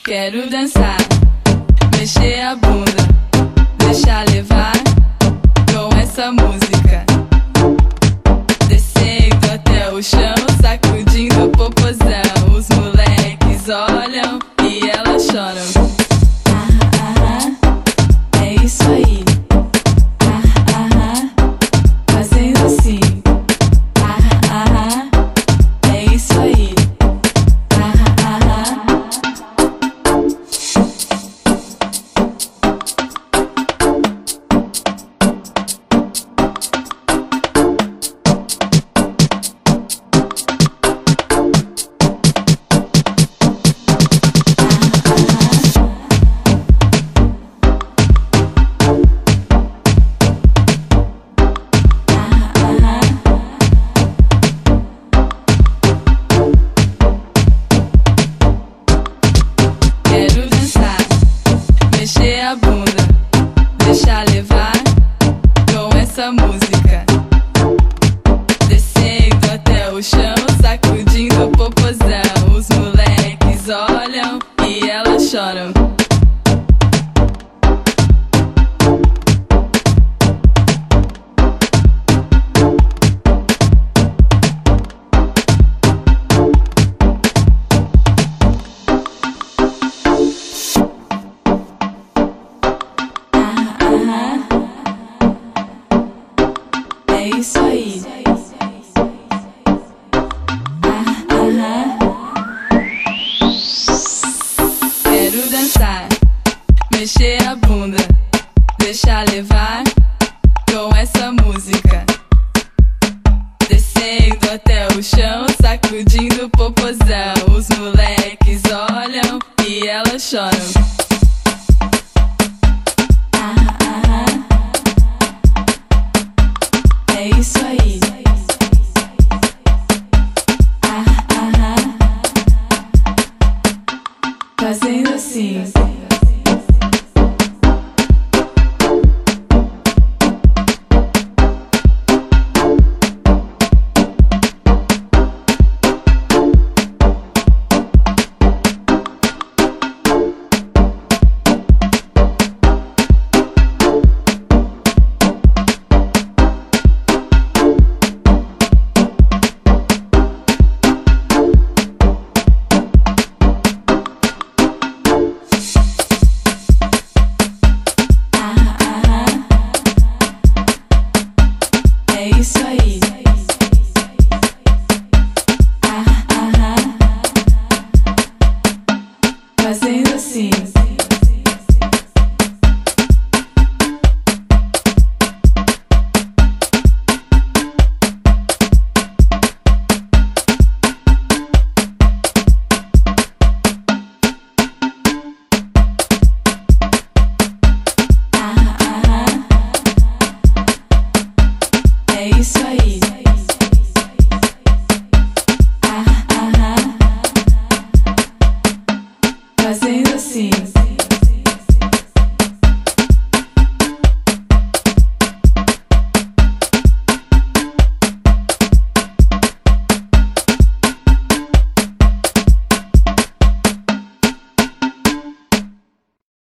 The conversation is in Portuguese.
Quero dançar, mexer a bunda, deixar levar com essa música. Descendo até o chão, sacudindo o popozão. Os moleques olham e elas choram. É isso aí. Fazendo assim. É isso aí. Deixar levar com essa música. Descendo até o chão, sacudindo o popozão. Os moleques olham e elas choram. É isso aí. Quero dançar, mexer a bunda, deixar levar com essa música. Descendo até o chão, sacudindo o popozão. Os moleques olham e elas choram. É isso aí. Fazendo assim. É isso aí. Fazendo assim.